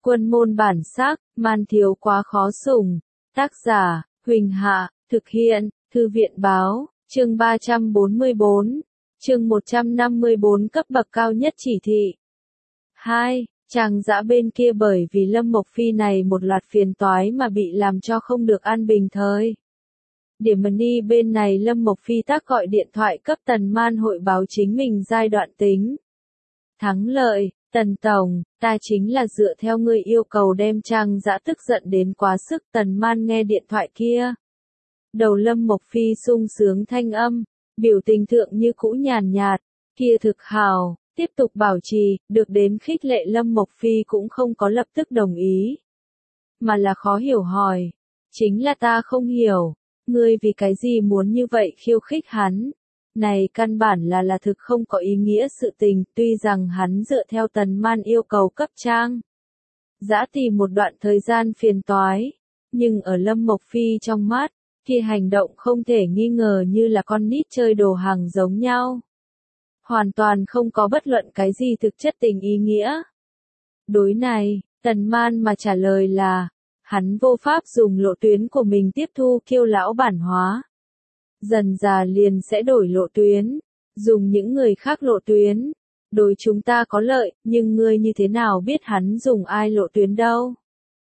Quân môn bản sắc, man thiếu quá khó sủng. Tác giả, Huỳnh Hạ, thực hiện, Thư viện báo, chương 344, chương 154 cấp bậc cao nhất chỉ thị. 2. Chàng dã bên kia bởi vì Lâm Mộc Phi này một loạt phiền toái mà bị làm cho không được an bình thời. Điểm Money bên này Lâm Mộc Phi tác gọi điện thoại cấp Tần Man hội báo chính mình giai đoạn tính. Thắng lợi, Tần Tổng, ta chính là dựa theo ngươi yêu cầu đem Trang dã tức giận đến quá sức. Tần Man nghe điện thoại kia. Đầu Lâm Mộc Phi sung sướng thanh âm, biểu tình thượng như cũ nhàn nhạt, kia thực hào, tiếp tục bảo trì, được đến khích lệ Lâm Mộc Phi cũng không có lập tức đồng ý. Mà là khó hiểu hỏi, chính là ta không hiểu, ngươi vì cái gì muốn như vậy khiêu khích hắn? Này căn bản là thực không có ý nghĩa sự tình, tuy rằng hắn dựa theo Tần Man yêu cầu cấp Trang dã tìm một đoạn thời gian phiền toái, nhưng ở Lâm Mộc Phi trong mắt, kia hành động không thể nghi ngờ như là con nít chơi đồ hàng giống nhau. Hoàn toàn không có bất luận cái gì thực chất tình ý nghĩa. Đối này, Tần Man mà trả lời là, hắn vô pháp dùng lộ tuyến của mình tiếp thu Kiêu lão bản hóa. Dần dà liền sẽ đổi lộ tuyến, dùng những người khác lộ tuyến. Đối chúng ta có lợi, nhưng ngươi như thế nào biết hắn dùng ai lộ tuyến đâu?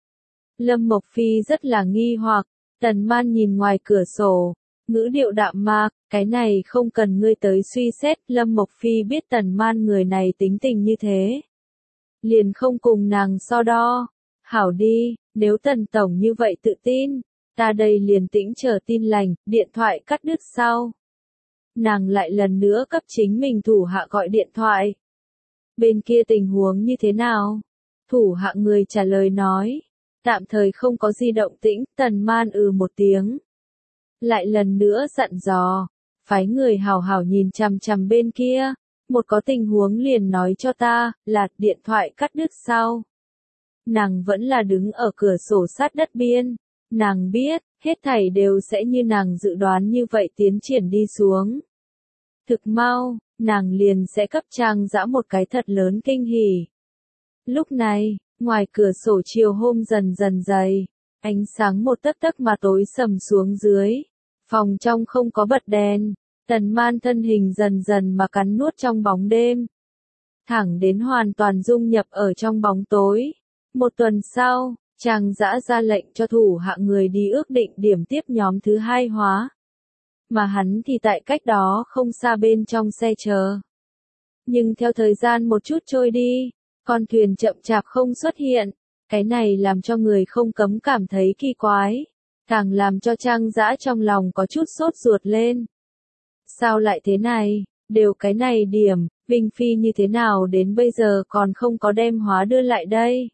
Lâm Mộc Phi rất là nghi hoặc, Tần Man nhìn ngoài cửa sổ, ngữ điệu đạm mạc, cái này không cần ngươi tới suy xét. Lâm Mộc Phi biết Tần Man người này tính tình như thế, liền không cùng nàng so đo. Hảo đi, nếu Tần Tổng như vậy tự tin, ta đây liền tĩnh chờ tin lành. Điện thoại cắt đứt sau, nàng lại lần nữa cấp chính mình thủ hạ gọi điện thoại. Bên kia tình huống như thế nào? Thủ hạ người trả lời nói, tạm thời không có gì động tĩnh. Tần Man một tiếng, lại lần nữa dặn dò, phái người hào hảo nhìn chằm chằm bên kia, một có tình huống liền nói cho ta. Là điện thoại cắt đứt sau, nàng vẫn là đứng ở cửa sổ sát đất biên. Nàng biết, hết thảy đều sẽ như nàng dự đoán như vậy tiến triển đi xuống. Thực mau, nàng liền sẽ cấp Trang dã một cái thật lớn kinh hỉ. Lúc này, ngoài cửa sổ chiều hôm dần dần dày, ánh sáng một tấc tấc mà tối sầm xuống dưới. Phòng trong không có bật đèn, Tần Man thân hình dần dần mà cắn nuốt trong bóng đêm, thẳng đến hoàn toàn dung nhập ở trong bóng tối. Một tuần sau, Trang dã ra lệnh cho thủ hạ người đi ước định điểm tiếp nhóm thứ 2 hóa. Mà hắn thì tại cách đó không xa bên trong xe chờ. Nhưng theo thời gian một chút trôi đi, con thuyền chậm chạp không xuất hiện, cái này làm cho người không cấm cảm thấy kỳ quái, càng làm cho Trang dã trong lòng có chút sốt ruột lên. Sao lại thế này, đều cái này điểm, Vinh Phi như thế nào đến bây giờ còn không có đem hóa đưa lại đây?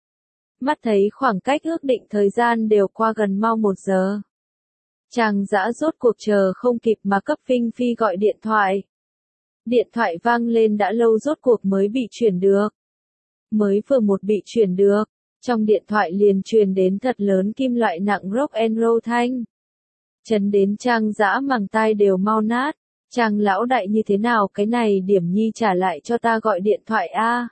Mắt thấy khoảng cách ước định thời gian đều qua gần mau 1 giờ. Trang dã rốt cuộc chờ không kịp mà cấp Vinh Phi gọi điện thoại. Điện thoại vang lên đã lâu rốt cuộc mới bị chuyển được. Mới vừa một bị chuyển được, trong điện thoại liền truyền đến thật lớn kim loại nặng rock and roll thanh. Chấn đến Trang dã màng tai đều mau nát. Trang lão đại như thế nào cái này điểm nhi trả lại cho ta gọi điện thoại a?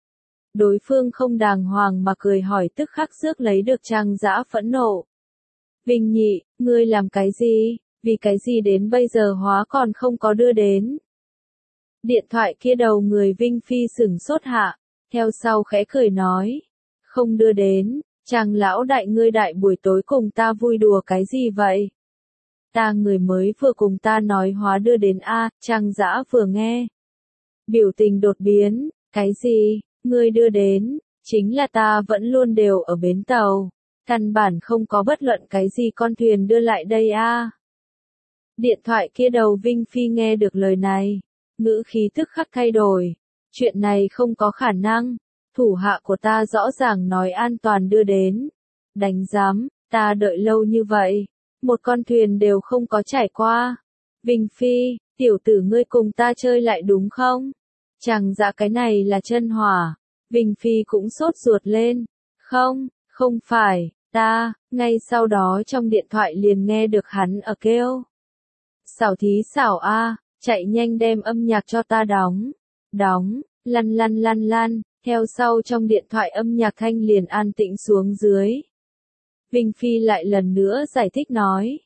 Đối phương không đàng hoàng mà cười hỏi, tức khắc rước lấy được Trang dã phẫn nộ. Vinh nhị, ngươi làm cái gì? Vì cái gì đến bây giờ hóa còn không có đưa đến? Điện thoại kia đầu người Vinh Phi sửng sốt hạ, theo sau khẽ cười nói, không đưa đến. Trang lão đại, ngươi đại buổi tối cùng ta vui đùa cái gì vậy? Ta người mới vừa cùng ta nói hóa đưa đến a. Trang dã vừa nghe, biểu tình đột biến, cái gì? Ngươi đưa đến? Chính là ta vẫn luôn đều ở bến tàu, căn bản không có bất luận cái gì con thuyền đưa lại đây a. Điện thoại kia đầu Vinh Phi nghe được lời này, ngữ khí tức khắc thay đổi. Chuyện này không có khả năng, thủ hạ của ta rõ ràng nói an toàn đưa đến. Đánh giám, ta đợi lâu như vậy, một con thuyền đều không có trải qua. Vinh Phi, tiểu tử ngươi cùng ta chơi lại đúng không? Chẳng dạ cái này là chân hỏa. Vinh Phi cũng sốt ruột lên. Không, không phải, ta. Ngay sau đó trong điện thoại liền nghe được hắn ở kêu. Xảo thí xảo a, chạy nhanh đem âm nhạc cho ta đóng. Đóng, lăn lăn lăn lăn, Theo sau trong điện thoại âm nhạc thanh liền an tĩnh xuống dưới. Vinh Phi lại lần nữa giải thích nói.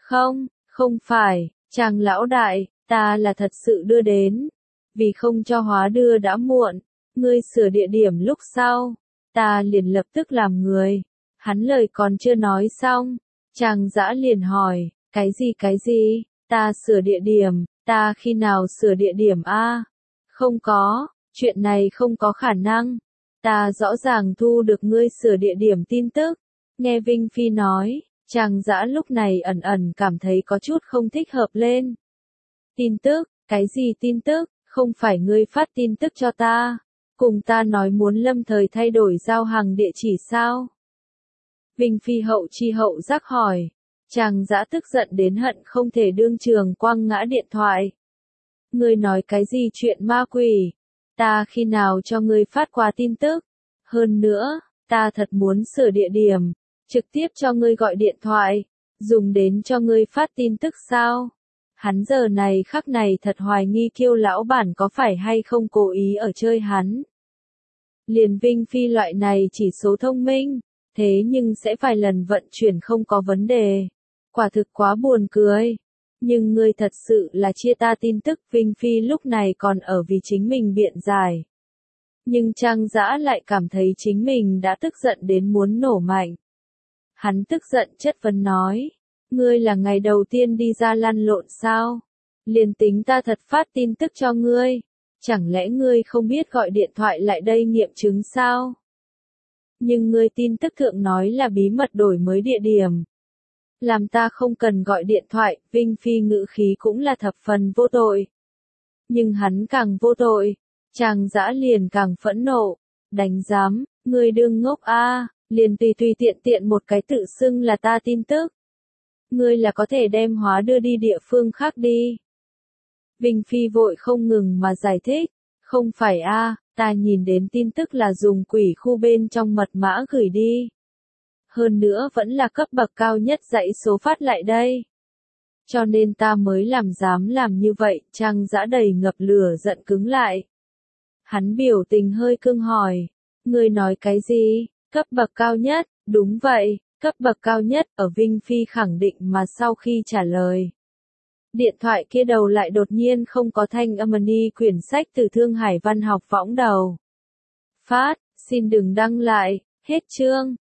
Không phải, chàng lão đại, ta là thật sự đưa đến. Vì không cho hóa đưa đã muộn, ngươi sửa địa điểm lúc sau, ta liền lập tức làm người. Hắn lời còn chưa nói xong, Trang Dã liền hỏi, cái gì, ta sửa địa điểm, ta khi nào sửa địa điểm a? Không có, chuyện này không có khả năng. Ta rõ ràng thu được ngươi sửa địa điểm tin tức. Nghe Vinh Phi nói, Trang Dã lúc này ẩn ẩn cảm thấy có chút không thích hợp lên. Tin tức, cái gì tin tức, không phải ngươi phát tin tức cho ta, cùng ta nói muốn lâm thời thay đổi giao hàng địa chỉ sao? Vinh Phi hậu chi hậu giác hỏi, Trang Dã tức giận đến hận không thể đương trường quăng ngã điện thoại. Ngươi nói cái gì chuyện ma quỷ, ta khi nào cho ngươi phát qua tin tức, hơn nữa, ta thật muốn sửa địa điểm, trực tiếp cho ngươi gọi điện thoại, dùng đến cho ngươi phát tin tức sao? Hắn giờ này khắc này thật hoài nghi Kiêu lão bản có phải hay không cố ý ở chơi hắn. Liền Vinh Phi loại này chỉ số thông minh, thế nhưng sẽ vài lần vận chuyển không có vấn đề. Quả thực quá buồn cười. Nhưng ngươi thật sự là chia ta tin tức. Vinh Phi lúc này còn ở vì chính mình biện giải. Nhưng Trang Dã lại cảm thấy chính mình đã tức giận đến muốn nổ mạnh. Hắn tức giận chất vấn nói. Ngươi là ngày đầu tiên đi ra lăn lộn sao? Liền tính ta thật phát tin tức cho ngươi. Chẳng lẽ ngươi không biết gọi điện thoại lại đây nghiệm chứng sao? Nhưng ngươi tin tức thượng nói là bí mật đổi mới địa điểm. Làm ta không cần gọi điện thoại, Vinh Phi ngữ khí cũng là thập phần vô tội. Nhưng hắn càng vô tội, Trang Dã liền càng phẫn nộ. Đánh giám, ngươi đừng ngốc a, liền tùy tiện một cái tự xưng là ta tin tức. Ngươi là có thể đem hóa đưa đi địa phương khác đi. Vinh Phi vội không ngừng mà giải thích, không phải a, ta nhìn đến tin tức là dùng quỷ khu bên trong mật mã gửi đi. Hơn nữa vẫn là cấp bậc cao nhất dãy số phát lại đây. Cho nên ta mới dám làm như vậy. Trang Dã đầy ngập lửa giận cứng lại. Hắn biểu tình hơi cứng hỏi, ngươi nói cái gì? Cấp bậc cao nhất? Đúng vậy, cấp bậc cao nhất. Ở Vinh Phi khẳng định mà sau khi trả lời, điện thoại kia đầu lại đột nhiên không có thanh âm ni quyển sách từ Thương Hải Văn học võng đầu. Phát, xin đừng đăng lại, hết chương.